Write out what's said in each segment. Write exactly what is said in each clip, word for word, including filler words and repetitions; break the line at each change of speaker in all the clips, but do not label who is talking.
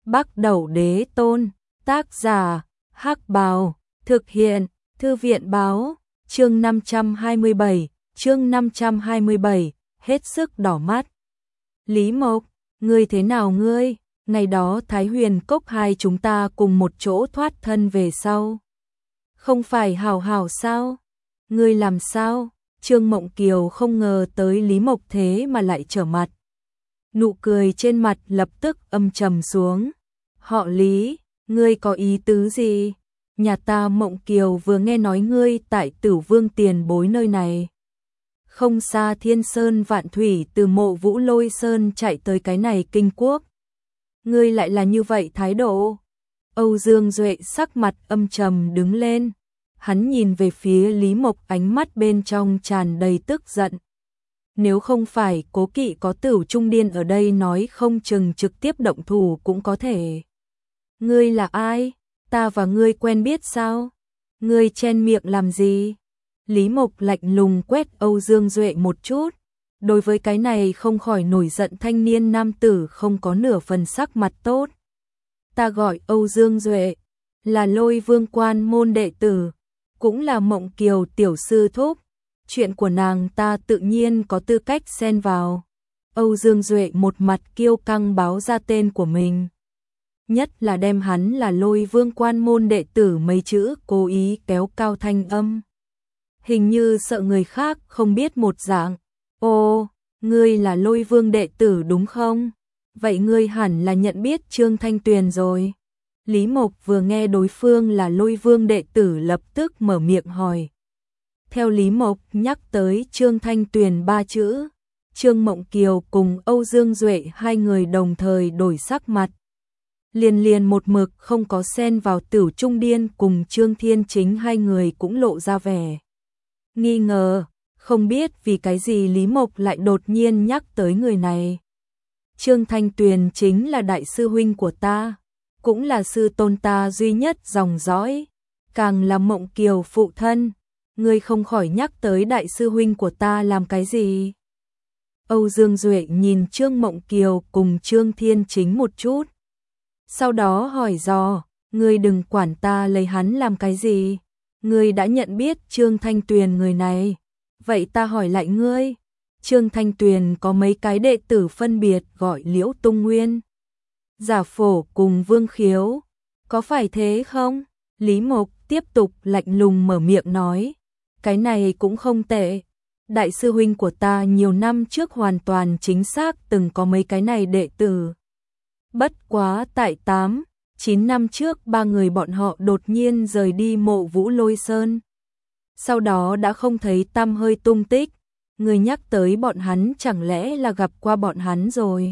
Bắc Đẩu Đế Tôn, tác giả, Hắc Bào, thực hiện, Thư viện báo, chương năm trăm hai mươi bảy, chương năm trăm hai mươi bảy, hết sức đỏ mắt. Lý Mộc, ngươi thế nào ngươi? Ngày đó Thái Huyền Cốc hai chúng ta cùng một chỗ thoát thân về sau. Không phải hảo hảo sao? Ngươi làm sao? Trương Mộng Kiều không ngờ tới Lý Mộc thế mà lại trở mặt. Nụ cười trên mặt lập tức âm trầm xuống. Họ Lý, ngươi có ý tứ gì? Nhà ta Mộng Kiều vừa nghe nói ngươi tại Tử Vương tiền bối nơi này. Không xa Thiên Sơn Vạn Thủy từ Mộ Vũ Lôi Sơn chạy tới cái này kinh quốc. Ngươi lại là như vậy thái độ. Âu Dương Duệ sắc mặt âm trầm đứng lên. Hắn nhìn về phía Lý Mộc, ánh mắt bên trong tràn đầy tức giận. Nếu không phải Cố Kỵ có Tửu Trung Điên ở đây nói không chừng trực tiếp động thủ cũng có thể. Ngươi là ai? Ta và ngươi quen biết sao? Ngươi chen miệng làm gì? Lý Mộc lạnh lùng quét Âu Dương Duệ một chút. Đối với cái này không khỏi nổi giận thanh niên nam tử không có nửa phần sắc mặt tốt. Ta gọi Âu Dương Duệ, là Lôi Vương quan môn đệ tử, cũng là Mộng Kiều tiểu sư thúc. Chuyện của nàng ta tự nhiên có tư cách xen vào. Âu Dương Duệ một mặt kiêu căng báo ra tên của mình. Nhất là đem hắn là Lôi Vương quan môn đệ tử mấy chữ cố ý kéo cao thanh âm. Hình như sợ người khác không biết một dạng. Ô, ngươi là Lôi Vương đệ tử đúng không? Vậy ngươi hẳn là nhận biết Trương Thanh Tuyền rồi. Lý Mộc vừa nghe đối phương là Lôi Vương đệ tử lập tức mở miệng hỏi. Theo Lý Mộc nhắc tới Trương Thanh Tuyền ba chữ, Trương Mộng Kiều cùng Âu Dương Duệ hai người đồng thời đổi sắc mặt. Liền liền một mực không có xen vào Tửu Trung Điên cùng Trương Thiên Chính hai người cũng lộ ra vẻ nghi ngờ, không biết vì cái gì Lý Mộc lại đột nhiên nhắc tới người này. Trương Thanh Tuyền chính là đại sư huynh của ta, cũng là sư tôn ta duy nhất dòng dõi, càng là Mộng Kiều phụ thân, ngươi không khỏi nhắc tới đại sư huynh của ta làm cái gì? Âu Dương Duệ nhìn Trương Mộng Kiều cùng Trương Thiên Chính một chút, sau đó hỏi dò, ngươi đừng quản ta lấy hắn làm cái gì? Ngươi đã nhận biết Trương Thanh Tuyền người này, vậy ta hỏi lại ngươi, Trương Thanh Tuyền có mấy cái đệ tử phân biệt gọi Liễu Tung Nguyên, Giả Phổ cùng Vương Khiếu, có phải thế không? Lý Mộc tiếp tục lạnh lùng mở miệng nói, cái này cũng không tệ. Đại sư huynh của ta nhiều năm trước hoàn toàn chính xác từng có mấy cái này đệ tử. Bất quá tại tám, chín năm trước ba người bọn họ đột nhiên rời đi Mộ Vũ Lôi Sơn. Sau đó đã không thấy tăm hơi tung tích, người nhắc tới bọn hắn chẳng lẽ là gặp qua bọn hắn rồi.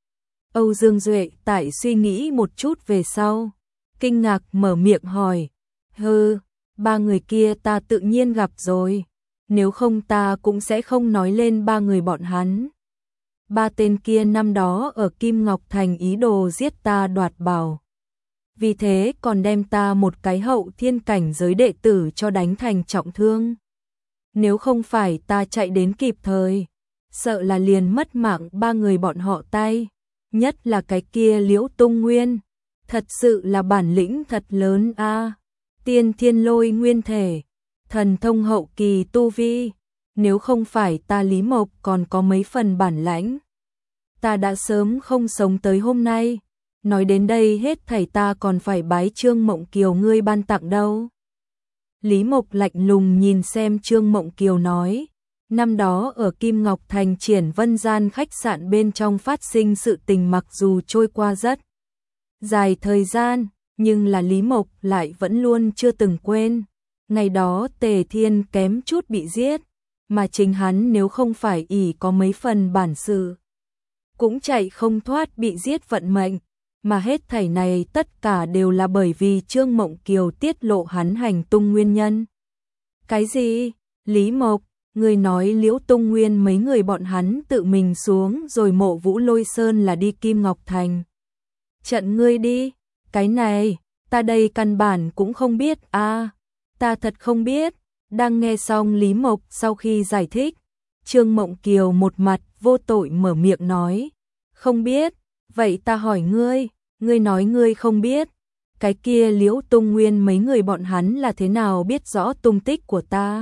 Âu Dương Duệ tại suy nghĩ một chút về sau, kinh ngạc mở miệng hỏi, hừ, ba người kia ta tự nhiên gặp rồi, nếu không ta cũng sẽ không nói lên ba người bọn hắn. Ba tên kia năm đó ở Kim Ngọc Thành ý đồ giết ta đoạt bảo. Vì thế còn đem ta một cái hậu thiên cảnh giới đệ tử cho đánh thành trọng thương. Nếu không phải ta chạy đến kịp thời, sợ là liền mất mạng ba người bọn họ tay, nhất là cái kia Liễu Tung Nguyên, thật sự là bản lĩnh thật lớn a. À, tiên thiên lôi nguyên thể, thần thông hậu kỳ tu vi, nếu không phải ta Lý Mộc còn có mấy phần bản lãnh, ta đã sớm không sống tới hôm nay. Nói đến đây hết thảy ta còn phải bái Trương Mộng Kiều ngươi ban tặng đâu. Lý Mộc lạnh lùng nhìn xem Trương Mộng Kiều nói, năm đó ở Kim Ngọc Thành Triển Vân Gian khách sạn bên trong phát sinh sự tình mặc dù trôi qua rất dài thời gian, nhưng là Lý Mộc lại vẫn luôn chưa từng quên. Ngày đó Tề Thiên kém chút bị giết, mà chính hắn nếu không phải ỷ có mấy phần bản sự, cũng chạy không thoát bị giết vận mệnh. Mà hết thảy này tất cả đều là bởi vì Trương Mộng Kiều tiết lộ hắn hành tung nguyên nhân. Cái gì? Lý Mộc, người nói Liễu Tung Nguyên mấy người bọn hắn tự mình xuống rồi Mộ Vũ Lôi Sơn là đi Kim Ngọc Thành. Trận ngươi đi, cái này, ta đây căn bản cũng không biết a, à, ta thật không biết. Đang nghe xong Lý Mộc sau khi giải thích, Trương Mộng Kiều một mặt vô tội mở miệng nói, không biết. Vậy ta hỏi ngươi, Ngươi nói ngươi không biết, cái kia Liễu Tung Nguyên mấy người bọn hắn là thế nào biết rõ tung tích của ta?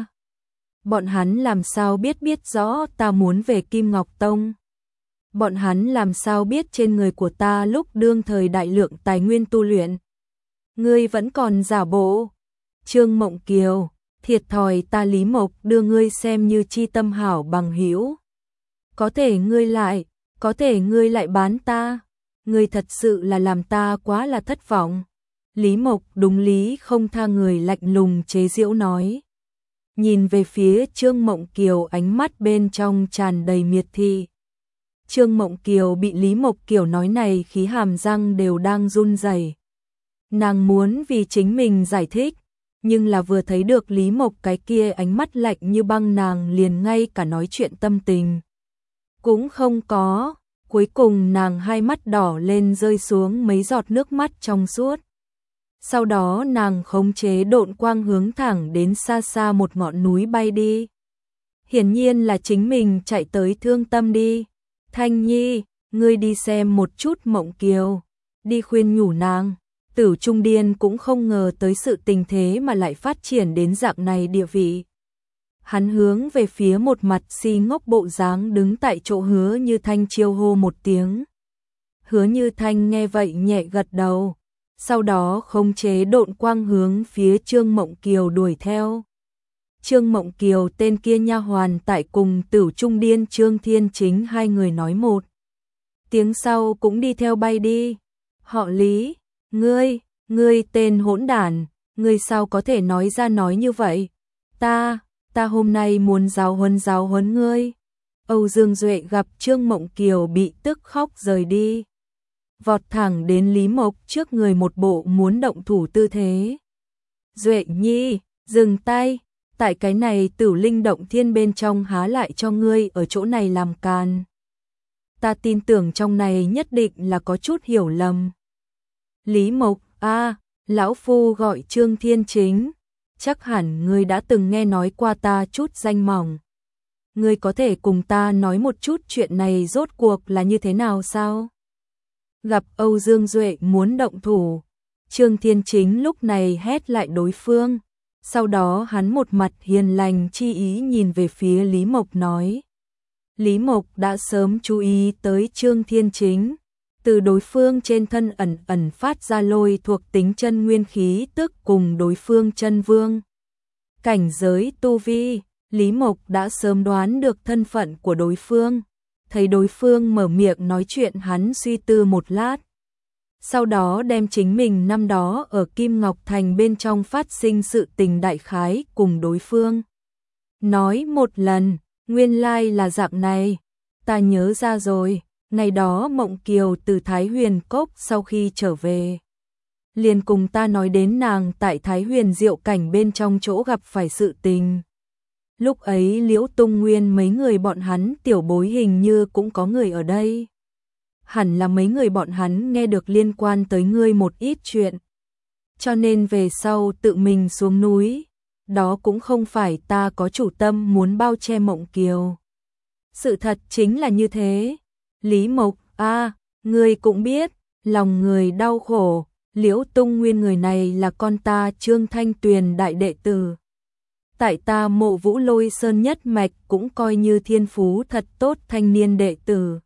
Bọn hắn làm sao biết biết rõ ta muốn về Kim Ngọc Tông? Bọn hắn làm sao biết trên người của ta lúc đương thời đại lượng tài nguyên tu luyện? Ngươi vẫn còn giả bộ. Trương Mộng Kiều, thiệt thòi ta Lý Mộc đưa ngươi xem như chi tâm hảo bằng hữu. Có thể ngươi lại, có thể ngươi lại bán ta. Ngươi thật sự là làm ta quá là thất vọng. Lý Mộc đúng lý không tha người lạnh lùng chế giễu nói. Nhìn về phía Trương Mộng Kiều ánh mắt bên trong tràn đầy miệt thị. Trương Mộng Kiều bị Lý Mộc Kiều nói này khí hàm răng đều đang run rẩy. Nàng muốn vì chính mình giải thích, nhưng là vừa thấy được Lý Mộc cái kia ánh mắt lạnh như băng nàng liền ngay cả nói chuyện tâm tình cũng không có. Cuối cùng nàng hai mắt đỏ lên rơi xuống mấy giọt nước mắt trong suốt. Sau đó nàng khống chế độn quang hướng thẳng đến xa xa một ngọn núi bay đi. Hiển nhiên là chính mình chạy tới thương tâm đi. Thanh Nhi, ngươi đi xem một chút Mộng Kiều, đi khuyên nhủ nàng. Tử Trung Điên cũng không ngờ tới sự tình thế mà lại phát triển đến dạng này địa vị. Hắn hướng về phía một mặt si ngốc bộ dáng đứng tại chỗ Hứa Như Thanh chiêu hô một tiếng. Hứa Như Thanh nghe vậy nhẹ gật đầu, sau đó khống chế độn quang hướng phía Trương Mộng Kiều đuổi theo. Trương Mộng Kiều tên kia nha hoàn tại cùng Tử Trung Điên Trương Thiên Chính hai người nói một tiếng sau cũng đi theo bay đi. Họ Lý, ngươi, ngươi tên hỗn đản, ngươi sao có thể nói ra nói như vậy? Ta, ta hôm nay muốn giáo huấn giáo huấn ngươi. Âu Dương Duệ gặp Trương Mộng Kiều bị tức khóc rời đi, vọt thẳng đến Lý Mộc trước người một bộ muốn động thủ tư thế. Duệ Nhi, dừng tay, tại cái này Tử Linh Động Thiên bên trong há lại cho ngươi ở chỗ này làm càn. Ta tin tưởng trong này nhất định là có chút hiểu lầm. Lý Mộc, a, lão phu gọi Trương Thiên Chính, chắc hẳn ngươi đã từng nghe nói qua ta chút danh mỏng. Ngươi có thể cùng ta nói một chút chuyện này rốt cuộc là như thế nào sao? Gặp Âu Dương Duệ muốn động thủ, Trương Thiên Chính lúc này hét lại đối phương. Sau đó hắn một mặt hiền lành chi ý nhìn về phía Lý Mộc nói. Lý Mộc đã sớm chú ý tới Trương Thiên Chính. Từ đối phương trên thân ẩn ẩn phát ra lôi thuộc tính chân nguyên khí tức cùng đối phương chân vương. Cảnh giới tu vi, Lý Mộc đã sớm đoán được thân phận của đối phương. Thấy đối phương mở miệng nói chuyện hắn suy tư một lát. Sau đó đem chính mình năm đó ở Kim Ngọc Thành bên trong phát sinh sự tình đại khái cùng đối phương nói một lần, nguyên lai là dạng này, ta nhớ ra rồi, ngày đó Mộng Kiều từ Thái Huyền Cốc sau khi trở về, liền cùng ta nói đến nàng tại Thái Huyền Diệu Cảnh bên trong chỗ gặp phải sự tình. Lúc ấy Liễu Tung Nguyên mấy người bọn hắn tiểu bối hình như cũng có người ở đây. Hẳn là mấy người bọn hắn nghe được liên quan tới ngươi một ít chuyện. Cho nên về sau tự mình xuống núi, đó cũng không phải ta có chủ tâm muốn bao che Mộng Kiều. Sự thật chính là như thế. Lý Mộc, a, ngươi cũng biết, lòng người đau khổ, Liễu Tung Nguyên người này là con ta Trương Thanh Tuyền đại đệ tử. Tại ta Mộ Vũ Lôi Sơn nhất mạch cũng coi như thiên phú thật tốt thanh niên đệ tử.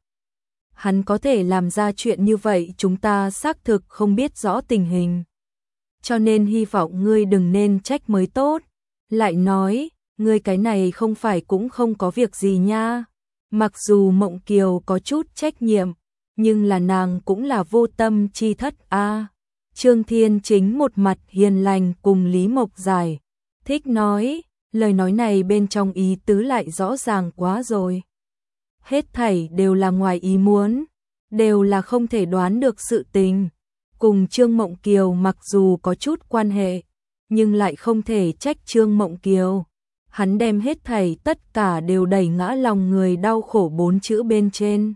Hắn có thể làm ra chuyện như vậy chúng ta xác thực không biết rõ tình hình. Cho nên hy vọng ngươi đừng nên trách mới tốt. Lại nói, ngươi cái này không phải cũng không có việc gì nha. Mặc dù Mộng Kiều có chút trách nhiệm, nhưng là nàng cũng là vô tâm chi thất a. Trương Thiên Chính một mặt hiền lành cùng Lý Mộc giải thích nói, lời nói này bên trong ý tứ lại rõ ràng quá rồi. Hết thảy đều là ngoài ý muốn, đều là không thể đoán được sự tình. Cùng Trương Mộng Kiều mặc dù có chút quan hệ, nhưng lại không thể trách Trương Mộng Kiều. Hắn đem hết thảy tất cả đều đẩy ngã lòng người đau khổ bốn chữ bên trên.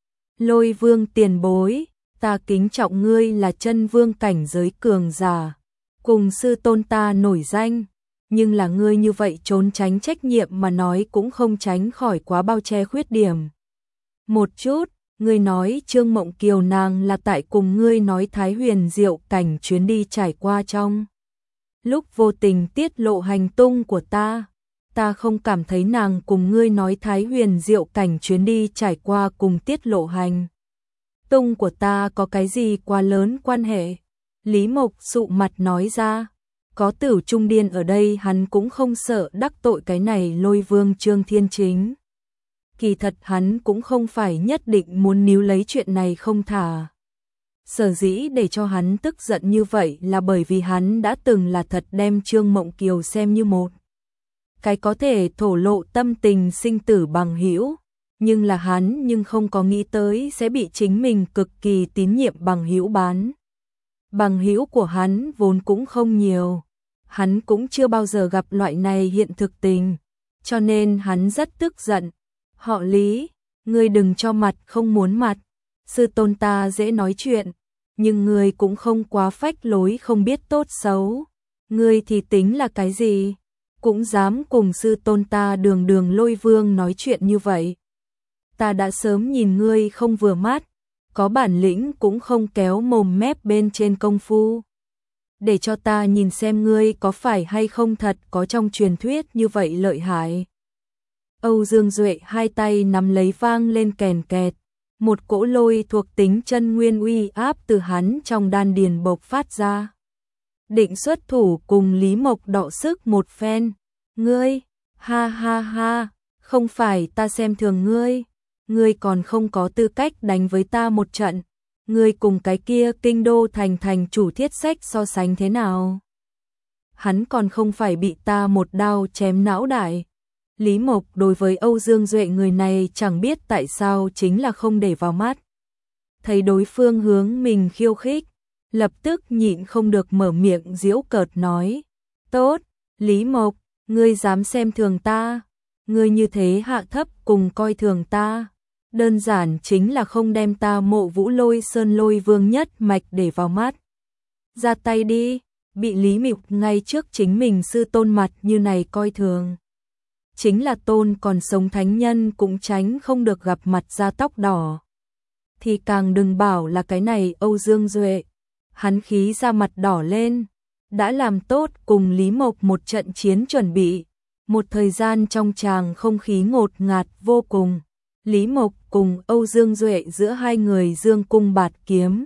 Lôi Vương tiền bối, ta kính trọng ngươi là chân vương cảnh giới cường giả, cùng sư tôn ta nổi danh, nhưng là ngươi như vậy trốn tránh trách nhiệm mà nói cũng không tránh khỏi quá bao che khuyết điểm. Một chút, Ngươi nói Trương Mộng Kiều nàng là tại cùng ngươi nói Thái Huyền Diệu Cảnh chuyến đi trải qua trong lúc vô tình tiết lộ hành tung của ta. Ta không cảm thấy nàng cùng ngươi nói Thái Huyền Diệu Cảnh chuyến đi trải qua cùng tiết lộ hành tung của ta có cái gì quá lớn quan hệ. Lý Mộc sụ mặt nói ra, có Tử Trung Điên ở đây hắn cũng không sợ đắc tội cái này Lôi Vương Trương Thiên Chính. Kỳ thật hắn cũng không phải nhất định muốn níu lấy chuyện này không thả. Sở dĩ để cho hắn tức giận như vậy là bởi vì hắn đã từng là thật đem Trương Mộng Kiều xem như một cái có thể thổ lộ tâm tình sinh tử bằng hữu, nhưng là hắn nhưng không có nghĩ tới sẽ bị chính mình cực kỳ tín nhiệm bằng hữu bán. Bằng hữu của hắn vốn cũng không nhiều, hắn cũng chưa bao giờ gặp loại này hiện thực tình, cho nên hắn rất tức giận. Họ Lý, ngươi đừng cho mặt không muốn mặt, sư tôn ta dễ nói chuyện, nhưng ngươi cũng không quá phách lối không biết tốt xấu. Ngươi thì tính là cái gì? Cũng dám cùng sư tôn ta đường đường Lôi Vương nói chuyện như vậy. Ta đã sớm nhìn ngươi không vừa mắt, có bản lĩnh cũng không kéo mồm mép bên trên công phu. Để cho ta nhìn xem ngươi có phải hay không thật có trong truyền thuyết như vậy lợi hại. Âu Dương Duệ hai tay nắm lấy vang lên kèn kẹt, một cỗ lôi thuộc tính chân nguyên uy áp từ hắn trong đan điền bộc phát ra. Định xuất thủ cùng Lý Mộc đọ sức một phen. Ngươi, ha ha ha, không phải ta xem thường ngươi, ngươi còn không có tư cách đánh với ta một trận. Ngươi cùng cái kia kinh đô thành thành chủ Thiết Sách so sánh thế nào? Hắn còn không phải bị ta một đao chém não đại. Lý Mộc đối với Âu Dương Duệ người này chẳng biết tại sao chính là không để vào mắt. Thấy đối phương hướng mình khiêu khích, lập tức nhịn không được mở miệng giễu cợt nói. Tốt, Lý Mộc, ngươi dám xem thường ta, ngươi như thế hạ thấp cùng coi thường ta. Đơn giản chính là không đem ta Mộ Vũ Lôi Sơn Lôi Vương nhất mạch để vào mắt. Ra tay đi, bị Lý Mộc ngay trước chính mình sư tôn mặt như này coi thường. Chính là tôn còn sống thánh nhân cũng tránh không được gặp mặt ra tóc đỏ. Thì càng đừng bảo là cái này Âu Dương Duệ. Hắn khí ra mặt đỏ lên, đã làm tốt cùng Lý Mộc một trận chiến chuẩn bị. Một thời gian trong tràng không khí ngột ngạt vô cùng. Lý Mộc cùng Âu Dương Duệ giữa hai người dương cung bạt kiếm.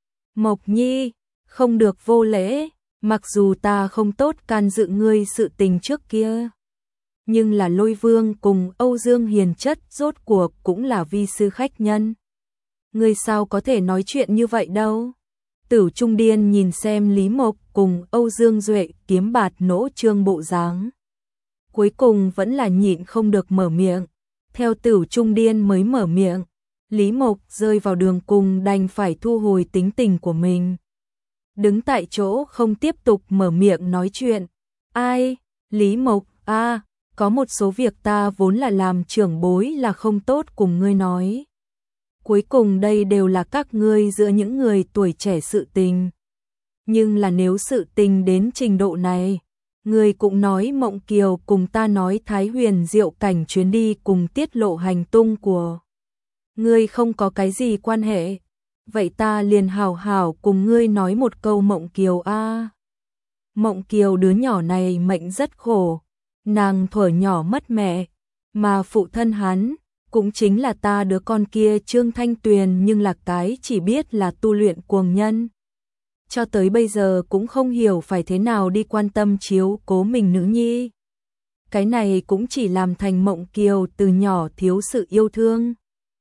Mộc Nhi, không được vô lễ, mặc dù ta không tốt can dự ngươi sự tình trước kia. Nhưng là Lôi Vương cùng Âu Dương hiền chất rốt cuộc cũng là vi sư khách nhân. Ngươi sao có thể nói chuyện như vậy đâu? Tử Trung Điên nhìn xem Lý Mộc cùng Âu Dương Duệ kiếm bạt nỗ trương bộ dáng. Cuối cùng vẫn là nhịn không được mở miệng. Theo Tử Trung Điên mới mở miệng, Lý Mộc rơi vào đường cùng đành phải thu hồi tính tình của mình. Đứng tại chỗ không tiếp tục mở miệng nói chuyện. Ai? Lý Mộc, a à, có một số việc ta vốn là làm trưởng bối là không tốt cùng ngươi nói. Cuối cùng đây đều là các ngươi giữa những người tuổi trẻ sự tình. Nhưng là nếu sự tình đến trình độ này, ngươi cũng nói Mộng Kiều cùng ta nói Thái Huyền Diệu Cảnh chuyến đi cùng tiết lộ hành tung của ngươi không có cái gì quan hệ. Vậy ta liền hào hào cùng ngươi nói một câu Mộng Kiều a. À. Mộng Kiều đứa nhỏ này mệnh rất khổ, nàng thuở nhỏ mất mẹ, mà phụ thân hắn cũng chính là ta đứa con kia Trương Thanh Tuyền, nhưng là cái chỉ biết là tu luyện cuồng nhân. Cho tới bây giờ cũng không hiểu phải thế nào đi quan tâm chiếu cố mình nữ nhi. Cái này cũng chỉ làm thành Mộng Kiều từ nhỏ thiếu sự yêu thương.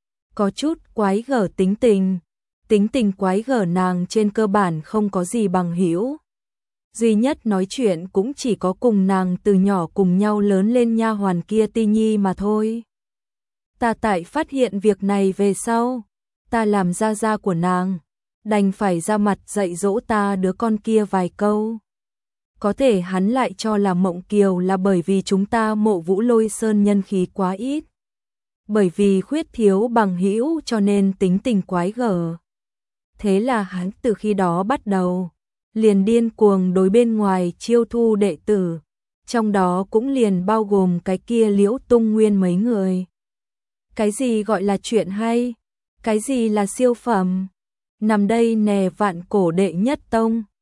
Có chút quái gở tính tình. Tính tình quái gở nàng trên cơ bản không có gì bằng hữu. Duy nhất nói chuyện cũng chỉ có cùng nàng từ nhỏ cùng nhau lớn lên nha hoàn kia Ti Nhi mà thôi. Ta tại phát hiện việc này về sau, ta làm gia gia của nàng, đành phải ra mặt dạy dỗ ta đứa con kia vài câu. Có thể hắn lại cho là Mộng Kiều là bởi vì chúng ta Mộ Vũ Lôi Sơn nhân khí quá ít. Bởi vì khuyết thiếu bằng hữu cho nên tính tình quái gở. Thế là hắn từ khi đó bắt đầu, liền điên cuồng đối bên ngoài chiêu thu đệ tử, trong đó cũng liền bao gồm cái kia Liễu Tung Nguyên mấy người. Cái gì gọi là chuyện hay? Cái gì là siêu phẩm? Nằm đây nè vạn cổ đệ nhất tông.